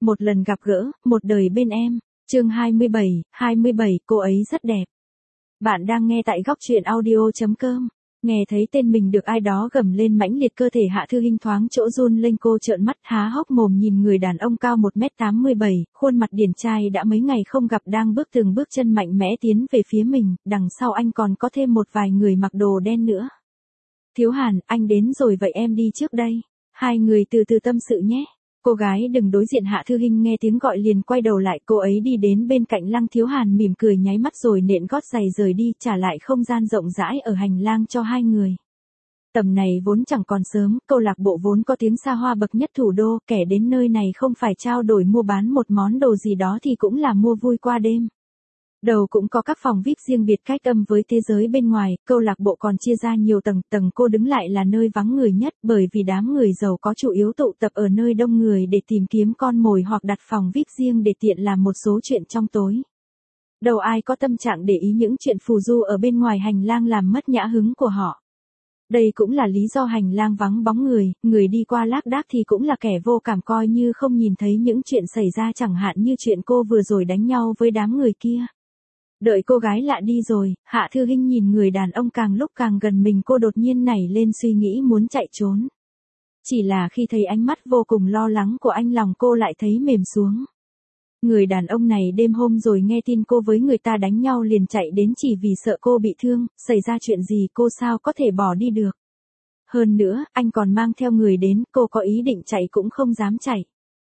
Một lần gặp gỡ, một đời bên em. Chương 27, cô ấy rất đẹp. Bạn đang nghe tại góc truyện audio.com. Nghe thấy tên mình được ai đó gầm lên mãnh liệt, cơ thể Hạ Thư Hinh thoáng chỗ run lên, cô trợn mắt há hốc mồm nhìn người đàn ông cao 1m87, khuôn mặt điển trai đã mấy ngày không gặp đang bước từng bước chân mạnh mẽ tiến về phía mình, đằng sau anh còn có thêm một vài người mặc đồ đen nữa. Thiếu Hàn, anh đến rồi vậy em đi trước đây. Hai người từ từ tâm sự nhé. Cô gái đừng đối diện Hạ Thư Hinh nghe tiếng gọi liền quay đầu lại, cô ấy đi đến bên cạnh Lăng Thiếu Hàn mỉm cười nháy mắt rồi nện gót giày rời đi, trả lại không gian rộng rãi ở hành lang cho hai người. Tầm này vốn chẳng còn sớm, câu lạc bộ vốn có tiếng xa hoa bậc nhất thủ đô, kẻ đến nơi này không phải trao đổi mua bán một món đồ gì đó thì cũng là mua vui qua đêm. Đầu cũng có các phòng VIP riêng biệt cách âm với thế giới bên ngoài, câu lạc bộ còn chia ra nhiều tầng, tầng cô đứng lại là nơi vắng người nhất, bởi vì đám người giàu có chủ yếu tụ tập ở nơi đông người để tìm kiếm con mồi hoặc đặt phòng VIP riêng để tiện làm một số chuyện trong tối. Đâu ai có tâm trạng để ý những chuyện phù du ở bên ngoài hành lang làm mất nhã hứng của họ. Đây cũng là lý do hành lang vắng bóng người đi qua lác đác thì cũng là kẻ vô cảm, coi như không nhìn thấy những chuyện xảy ra, chẳng hạn như chuyện cô vừa rồi đánh nhau với đám người kia. Đợi cô gái lạ đi rồi, Hạ Thư Hinh nhìn người đàn ông càng lúc càng gần mình, cô đột nhiên nảy lên suy nghĩ muốn chạy trốn. Chỉ là khi thấy ánh mắt vô cùng lo lắng của anh, lòng cô lại thấy mềm xuống. Người đàn ông này đêm hôm rồi nghe tin cô với người ta đánh nhau liền chạy đến chỉ vì sợ cô bị thương, xảy ra chuyện gì cô sao có thể bỏ đi được. Hơn nữa, anh còn mang theo người đến, cô có ý định chạy cũng không dám chạy.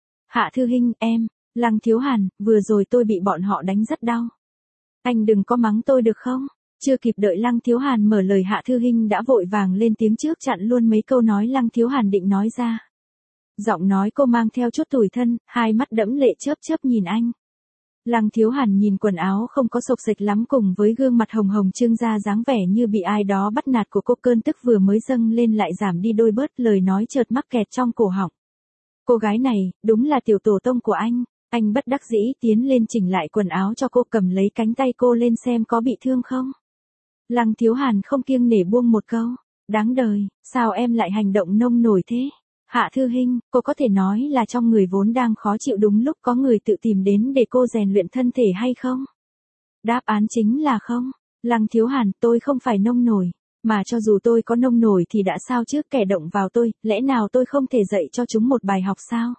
Hạ Thư Hinh, em, Lăng Thiếu Hàn, vừa rồi tôi bị bọn họ đánh rất đau. Anh đừng có mắng tôi được không? Chưa kịp đợi Lăng Thiếu Hàn mở lời, Hạ Thư Hinh đã vội vàng lên tiếng trước, chặn luôn mấy câu nói Lăng Thiếu Hàn định nói ra. Giọng nói cô mang theo chút tủi thân, hai mắt đẫm lệ chớp chớp nhìn anh. Lăng Thiếu Hàn nhìn quần áo không có xộc xệch lắm cùng với gương mặt hồng hồng trương ra dáng vẻ như bị ai đó bắt nạt của cô, cơn tức vừa mới dâng lên lại giảm đi đôi bớt, lời nói chợt mắc kẹt trong cổ họng. Cô gái này, đúng là tiểu tổ tông của anh. Anh bất đắc dĩ tiến lên chỉnh lại quần áo cho cô, cầm lấy cánh tay cô lên xem có bị thương không. Lăng Thiếu Hàn không kiêng nể buông một câu. Đáng đời, sao em lại hành động nông nổi thế? Hạ Thư Hinh, cô có thể nói là trong người vốn đang khó chịu đúng lúc có người tự tìm đến để cô rèn luyện thân thể hay không? Đáp án chính là không. Lăng Thiếu Hàn, tôi không phải nông nổi. Mà cho dù tôi có nông nổi thì đã sao chứ, kẻ động vào tôi, lẽ nào tôi không thể dạy cho chúng một bài học sao?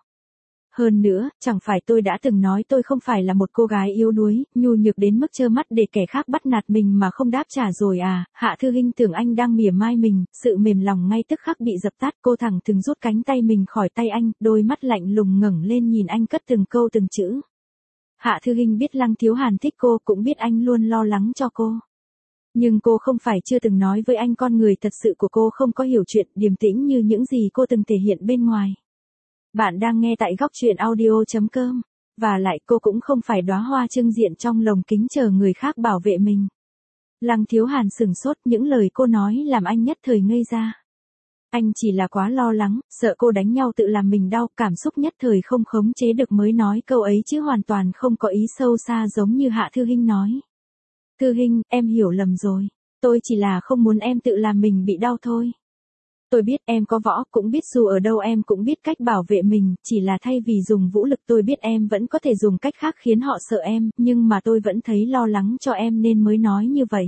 Hơn nữa, chẳng phải tôi đã từng nói tôi không phải là một cô gái yếu đuối, nhu nhược đến mức trơ mắt để kẻ khác bắt nạt mình mà không đáp trả rồi à? Hạ Thư Hinh tưởng anh đang mỉa mai mình, sự mềm lòng ngay tức khắc bị dập tắt, cô thẳng thừng rút cánh tay mình khỏi tay anh, đôi mắt lạnh lùng ngẩng lên nhìn anh cất từng câu từng chữ. Hạ Thư Hinh biết Lăng Thiếu Hàn thích cô, cũng biết anh luôn lo lắng cho cô. Nhưng cô không phải chưa từng nói với anh con người thật sự của cô không có hiểu chuyện, điềm tĩnh như những gì cô từng thể hiện bên ngoài. Bạn đang nghe tại góc truyện audio.com. Và lại cô cũng không phải đóa hoa trưng diện trong lồng kính chờ người khác bảo vệ mình. Lăng Thiếu Hàn sửng sốt, những lời cô nói làm anh nhất thời ngây ra. Anh chỉ là quá lo lắng, sợ cô đánh nhau tự làm mình đau, cảm xúc nhất thời không khống chế được mới nói câu ấy chứ hoàn toàn không có ý sâu xa giống như Hạ Thư Hinh nói. Thư Hinh, em hiểu lầm rồi. Tôi chỉ là không muốn em tự làm mình bị đau thôi. Tôi biết em có võ, cũng biết dù ở đâu em cũng biết cách bảo vệ mình, chỉ là thay vì dùng vũ lực tôi biết em vẫn có thể dùng cách khác khiến họ sợ em, nhưng mà tôi vẫn thấy lo lắng cho em nên mới nói như vậy.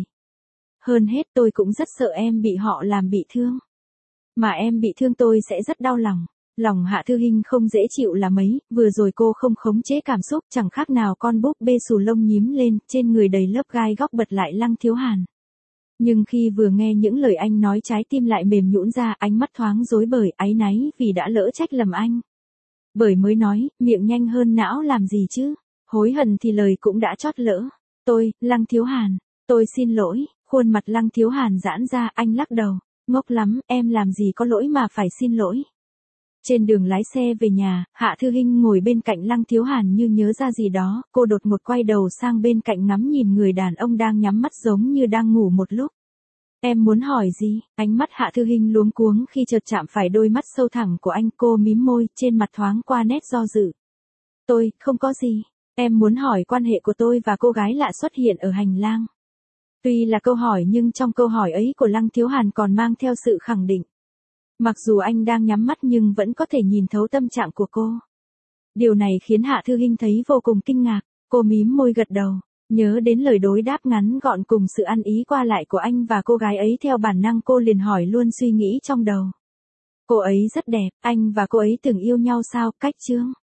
Hơn hết tôi cũng rất sợ em bị họ làm bị thương. Mà em bị thương tôi sẽ rất đau lòng. Lòng Hạ Thư Hinh không dễ chịu là mấy, vừa rồi cô không khống chế cảm xúc, chẳng khác nào con búp bê xù lông nhím lên, trên người đầy lớp gai góc bật lại Lăng Thiếu Hàn. Nhưng khi vừa nghe những lời anh nói trái tim lại mềm nhũn ra, ánh mắt thoáng rối bời, áy náy vì đã lỡ trách lầm anh. Bởi mới nói, miệng nhanh hơn não làm gì chứ, hối hận thì lời cũng đã chót lỡ. Lăng Thiếu Hàn, tôi xin lỗi, khuôn mặt Lăng Thiếu Hàn giãn ra, anh lắc đầu, ngốc lắm, em làm gì có lỗi mà phải xin lỗi. Trên đường lái xe về nhà, Hạ Thư Hinh ngồi bên cạnh Lăng Thiếu Hàn như nhớ ra gì đó, cô đột ngột quay đầu sang bên cạnh ngắm nhìn người đàn ông đang nhắm mắt giống như đang ngủ một lúc. Em muốn hỏi gì? Ánh mắt Hạ Thư Hinh luống cuống khi chợt chạm phải đôi mắt sâu thẳm của anh, cô mím môi, trên mặt thoáng qua nét do dự. Tôi, không có gì. Em muốn hỏi quan hệ của tôi và cô gái lạ xuất hiện ở hành lang. Tuy là câu hỏi nhưng trong câu hỏi ấy của Lăng Thiếu Hàn còn mang theo sự khẳng định. Mặc dù anh đang nhắm mắt nhưng vẫn có thể nhìn thấu tâm trạng của cô. Điều này khiến Hạ Thư Hinh thấy vô cùng kinh ngạc, cô mím môi gật đầu, nhớ đến lời đối đáp ngắn gọn cùng sự ăn ý qua lại của anh và cô gái ấy, theo bản năng cô liền hỏi luôn suy nghĩ trong đầu. Cô ấy rất đẹp, anh và cô ấy từng yêu nhau sao? Cách chương